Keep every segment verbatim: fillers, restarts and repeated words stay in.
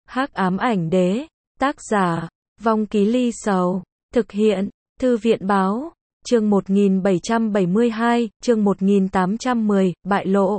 Hắc ám ảnh đế, tác giả, Vong Ký Ly Sầu, thực hiện, Thư viện báo, chương một nghìn bảy trăm bảy mươi hai, chương một nghìn tám trăm mười, bại lộ.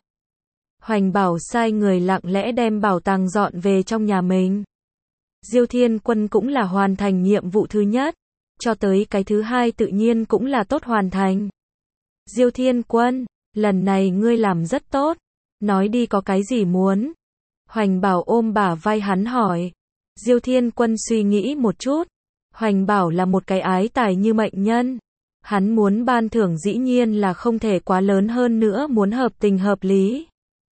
Hoành Bảo sai người lặng lẽ đem bảo tàng dọn về trong nhà mình. Diêu Thiên Quân cũng là hoàn thành nhiệm vụ thứ nhất, cho tới cái thứ hai tự nhiên cũng là tốt hoàn thành. Diêu Thiên Quân, lần này ngươi làm rất tốt, nói đi có cái gì muốn. Hoành Bảo ôm bả vai hắn hỏi. Diêu Thiên Quân suy nghĩ một chút, Hoành Bảo là một cái ái tài như mệnh nhân. Hắn muốn ban thưởng dĩ nhiên là không thể quá lớn, hơn nữa muốn hợp tình hợp lý.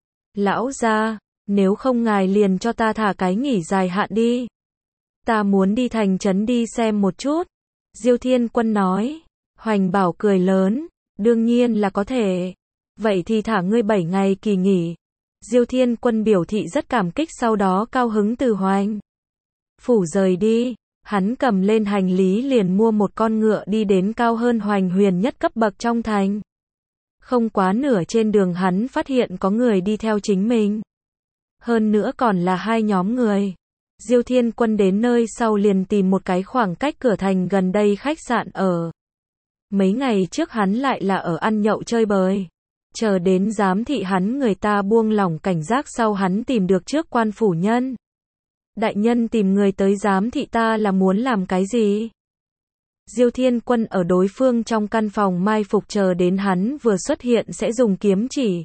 Lão gia, nếu không ngài liền cho ta thả cái nghỉ dài hạn đi. Ta muốn đi thành trấn đi xem một chút. Diêu Thiên Quân nói. Hoành Bảo cười lớn, đương nhiên là có thể. Vậy thì thả ngươi bảy ngày kỳ nghỉ. Diêu Thiên Quân biểu thị rất cảm kích, sau đó cao hứng từ Hoành phủ rời đi. Hắn cầm lên hành lý liền mua một con ngựa đi đến cao hơn Hoành Huyền nhất cấp bậc trong thành. Không quá nửa trên đường hắn phát hiện có người đi theo chính mình. Hơn nữa còn là hai nhóm người. Diêu Thiên Quân đến nơi sau liền tìm một cái khoảng cách cửa thành gần đây khách sạn ở. Mấy ngày trước hắn lại là ở ăn nhậu chơi bời. Chờ đến giám thị hắn, người ta buông lỏng cảnh giác, sau hắn tìm được trước quan phủ nhân. Đại nhân tìm người tới giám thị ta là muốn làm cái gì? Diêu Thiên Quân ở đối phương trong căn phòng mai phục, chờ đến hắn vừa xuất hiện sẽ dùng kiếm chỉ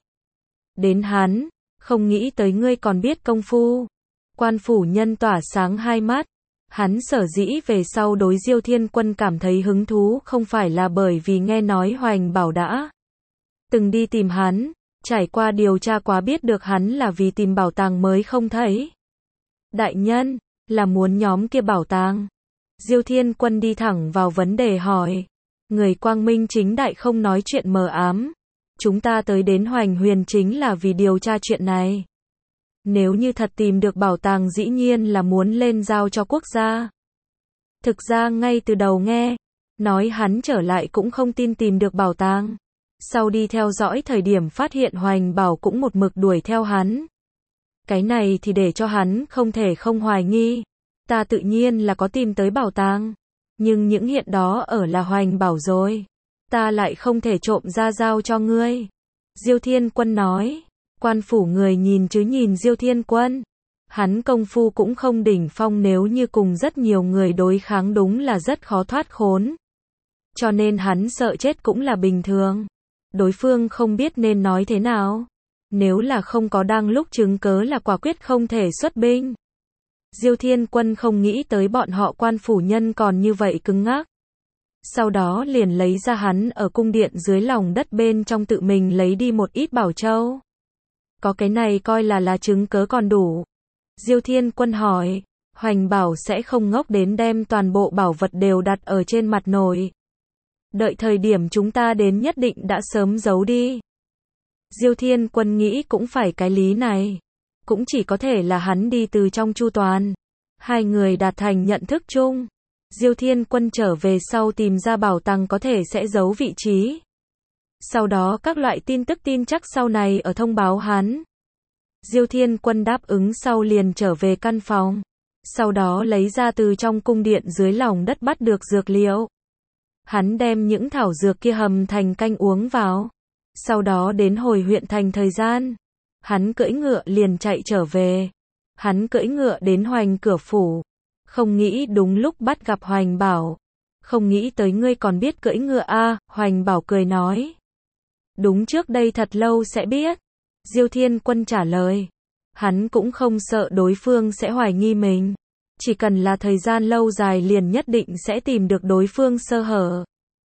đến hắn, không nghĩ tới ngươi còn biết công phu. Quan phủ nhân tỏa sáng hai mắt. Hắn sở dĩ về sau đối Diêu Thiên Quân cảm thấy hứng thú không phải là bởi vì nghe nói Hoành Bảo đã từng đi tìm hắn, trải qua điều tra quá biết được hắn là vì tìm bảo tàng mới không thấy. Đại nhân, là muốn nhóm kia bảo tàng. Diêu Thiên Quân đi thẳng vào vấn đề hỏi. Người quang minh chính đại không nói chuyện mờ ám. Chúng ta tới đến Hoành Huyền chính là vì điều tra chuyện này. Nếu như thật tìm được bảo tàng dĩ nhiên là muốn lên giao cho quốc gia. Thực ra ngay từ đầu nghe nói hắn trở lại cũng không tin tìm được bảo tàng. Sau đi theo dõi thời điểm phát hiện Hoành Bảo cũng một mực đuổi theo hắn. Cái này thì để cho hắn không thể không hoài nghi. Ta tự nhiên là có tìm tới bảo tàng. Nhưng những hiện đó ở là Hoành Bảo rồi. Ta lại không thể trộm ra giao cho ngươi. Diêu Thiên Quân nói. Quan phủ người nhìn chứ nhìn Diêu Thiên Quân. Hắn công phu cũng không đỉnh phong, nếu như cùng rất nhiều người đối kháng đúng là rất khó thoát khốn. Cho nên hắn sợ chết cũng là bình thường. Đối phương không biết nên nói thế nào. Nếu là không có đang lúc chứng cớ là quả quyết không thể xuất binh. Diêu Thiên Quân không nghĩ tới bọn họ quan phủ nhân còn như vậy cứng ngắc. Sau đó liền lấy ra hắn ở cung điện dưới lòng đất bên trong tự mình lấy đi một ít bảo châu. Có cái này coi là là chứng cớ còn đủ. Diêu Thiên Quân hỏi. Hoành Bảo sẽ không ngốc đến đem toàn bộ bảo vật đều đặt ở trên mặt nồi. Đợi thời điểm chúng ta đến nhất định đã sớm giấu đi. Diêu Thiên Quân nghĩ cũng phải cái lý này. Cũng chỉ có thể là hắn đi từ trong chu toàn. Hai người đạt thành nhận thức chung. Diêu Thiên Quân trở về sau tìm ra bảo tàng có thể sẽ giấu vị trí. Sau đó các loại tin tức tin chắc sau này ở thông báo hắn. Diêu Thiên Quân đáp ứng sau liền trở về căn phòng. Sau đó lấy ra từ trong cung điện dưới lòng đất bắt được dược liệu. Hắn đem những thảo dược kia hầm thành canh uống vào. Sau đó đến hồi huyện thành thời gian. Hắn cưỡi ngựa liền chạy trở về. Hắn cưỡi ngựa đến Hoành cửa phủ. Không nghĩ đúng lúc bắt gặp Hoành Bảo. Không nghĩ tới ngươi còn biết cưỡi ngựa a. À, Hoành Bảo cười nói. Đúng, trước đây thật lâu sẽ biết. Diêu Thiên Quân trả lời. Hắn cũng không sợ đối phương sẽ hoài nghi mình. Chỉ cần là thời gian lâu dài liền nhất định sẽ tìm được đối phương sơ hở.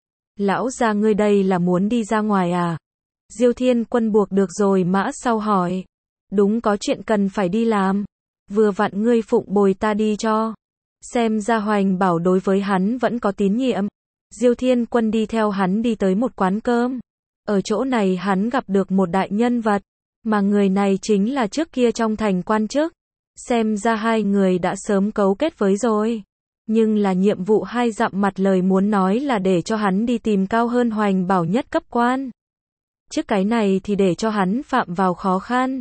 Lão gia, ngươi đây là muốn đi ra ngoài à? Diêu Thiên Quân buộc được rồi mã sau hỏi. Đúng, có chuyện cần phải đi làm. Vừa vặn ngươi phụng bồi ta đi cho. Xem ra Hoành Bảo đối với hắn vẫn có tín nhiệm. Diêu Thiên Quân đi theo hắn đi tới một quán cơm. Ở chỗ này hắn gặp được một đại nhân vật. Mà người này chính là trước kia trong thành quan chức. Xem ra hai người đã sớm cấu kết với rồi. Nhưng là nhiệm vụ hai dặm mặt lời muốn nói là để cho hắn đi tìm cao hơn Hoành Bảo nhất cấp quan. Trước cái này thì để cho hắn phạm vào khó khăn.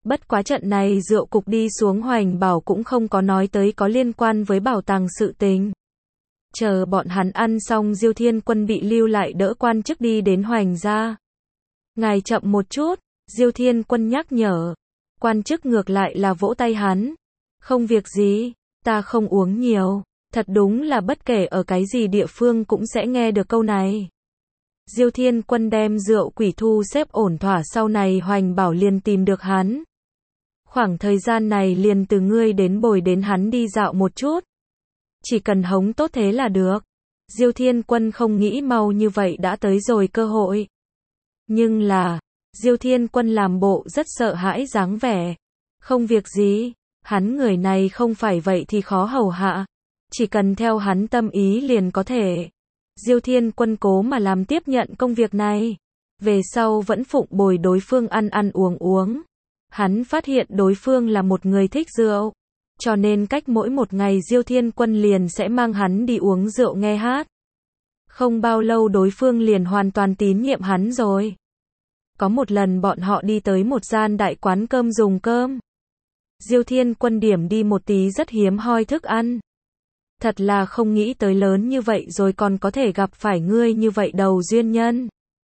Bất quá trận này rượu cục đi xuống Hoành Bảo cũng không có nói tới có liên quan với bảo tàng sự tình. Chờ bọn hắn ăn xong Diêu Thiên Quân bị lưu lại đỡ quan chức đi đến Hoành gia. Ngài chậm một chút, Diêu Thiên Quân nhắc nhở. Quan chức ngược lại là vỗ tay hắn. Không việc gì, ta không uống nhiều. Thật đúng là bất kể ở cái gì địa phương cũng sẽ nghe được câu này. Diêu Thiên Quân đem rượu quỷ thu xếp ổn thỏa, sau này Hoành Bảo liền tìm được hắn. Khoảng thời gian này liền từ ngươi đến bồi đến hắn đi dạo một chút. Chỉ cần hống tốt thế là được. Diêu Thiên Quân không nghĩ mau như vậy đã tới rồi cơ hội. Nhưng là, Diêu Thiên Quân làm bộ rất sợ hãi dáng vẻ. Không việc gì, hắn người này không phải vậy thì khó hầu hạ. Chỉ cần theo hắn tâm ý liền có thể. Diêu Thiên Quân cố mà làm tiếp nhận công việc này. Về sau vẫn phụng bồi đối phương ăn ăn uống uống. Hắn phát hiện đối phương là một người thích rượu. Cho nên cách mỗi một ngày Diêu Thiên Quân liền sẽ mang hắn đi uống rượu nghe hát. Không bao lâu đối phương liền hoàn toàn tín nhiệm hắn rồi. Có một lần bọn họ đi tới một gian đại quán cơm dùng cơm. Diêu Thiên Quân điểm đi một tí rất hiếm hoi thức ăn. Thật là không nghĩ tới lớn như vậy rồi còn có thể gặp phải ngươi như vậy đầu duyên nhân.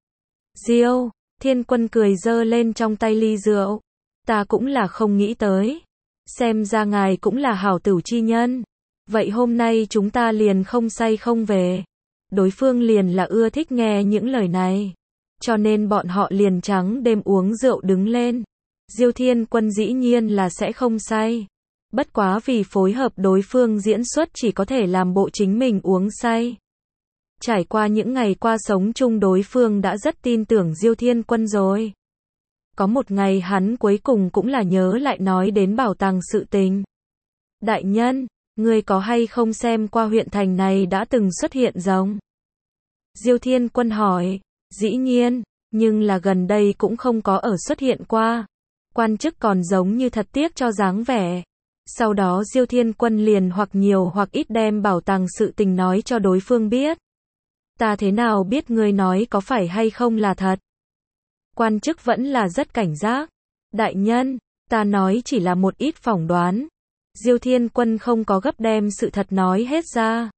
Diêu Thiên Quân cười giơ lên trong tay ly rượu. Ta cũng là không nghĩ tới. Xem ra ngài cũng là hảo tửu chi nhân. Vậy hôm nay chúng ta liền không say không về. Đối phương liền là ưa thích nghe những lời này. Cho nên bọn họ liền trắng đêm uống rượu đứng lên. Diêu Thiên Quân dĩ nhiên là sẽ không say. Bất quá vì phối hợp đối phương diễn xuất chỉ có thể làm bộ chính mình uống say. Trải qua những ngày qua sống chung đối phương đã rất tin tưởng Diêu Thiên Quân rồi. Có một ngày hắn cuối cùng cũng là nhớ lại nói đến bảo tàng sự tình. Đại nhân, ngươi có hay không xem qua huyện thành này đã từng xuất hiện rồng? Diêu Thiên Quân hỏi. Dĩ nhiên, nhưng là gần đây cũng không có ở xuất hiện qua. Quan chức còn giống như thật tiếc cho dáng vẻ. Sau đó Diêu Thiên Quân liền hoặc nhiều hoặc ít đem bảo tàng sự tình nói cho đối phương biết. Ta thế nào biết ngươi nói có phải hay không là thật? Quan chức vẫn là rất cảnh giác. Đại nhân, ta nói chỉ là một ít phỏng đoán. Diêu Thiên Quân không có gấp đem sự thật nói hết ra.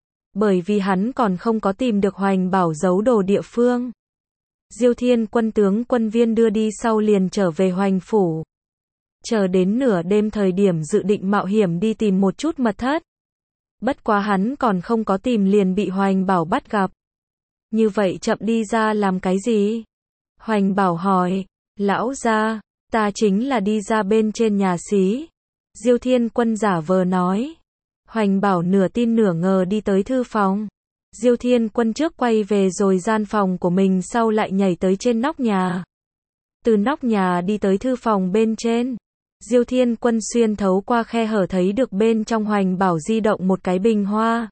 Bởi vì hắn còn không có tìm được Hoành Bảo giấu đồ địa phương. Diêu Thiên Quân tướng quân viên đưa đi sau liền trở về Hoành phủ. Chờ đến nửa đêm thời điểm dự định mạo hiểm đi tìm một chút mật thất. Bất quá hắn còn không có tìm liền bị Hoành Bảo bắt gặp. Như vậy chậm đi ra làm cái gì? Hoành Bảo hỏi. Lão gia, ta chính là đi ra bên trên nhà xí. Diêu Thiên Quân giả vờ nói. Hoành Bảo nửa tin nửa ngờ đi tới thư phòng. Diêu Thiên Quân trước quay về rồi gian phòng của mình sau lại nhảy tới trên nóc nhà. Từ nóc nhà đi tới thư phòng bên trên. Diêu Thiên Quân xuyên thấu qua khe hở thấy được bên trong Hoành Bảo di động một cái bình hoa.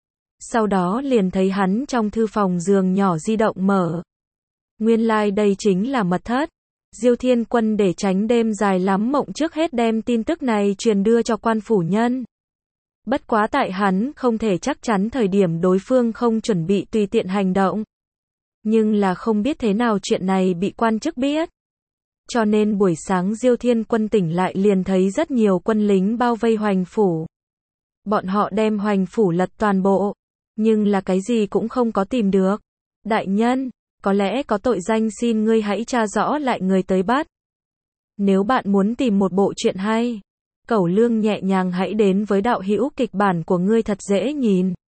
Sau đó liền thấy hắn trong thư phòng giường nhỏ di động mở. Nguyên lai like đây chính là mật thất. Diêu Thiên Quân để tránh đêm dài lắm mộng trước hết đem tin tức này truyền đưa cho quan phủ nhân. Bất quá tại hắn không thể chắc chắn thời điểm đối phương không chuẩn bị tùy tiện hành động. Nhưng là không biết thế nào chuyện này bị quan chức biết. Cho nên buổi sáng Diêu Thiên Quân tỉnh lại liền thấy rất nhiều quân lính bao vây Hoành phủ. Bọn họ đem Hoành phủ lật toàn bộ. Nhưng là cái gì cũng không có tìm được. Đại nhân, có lẽ có tội danh xin ngươi hãy tra rõ lại người tới bắt. Nếu bạn muốn tìm một bộ truyện hay, cẩu lương nhẹ nhàng hãy đến với đạo hữu kịch bản của ngươi thật dễ nhìn.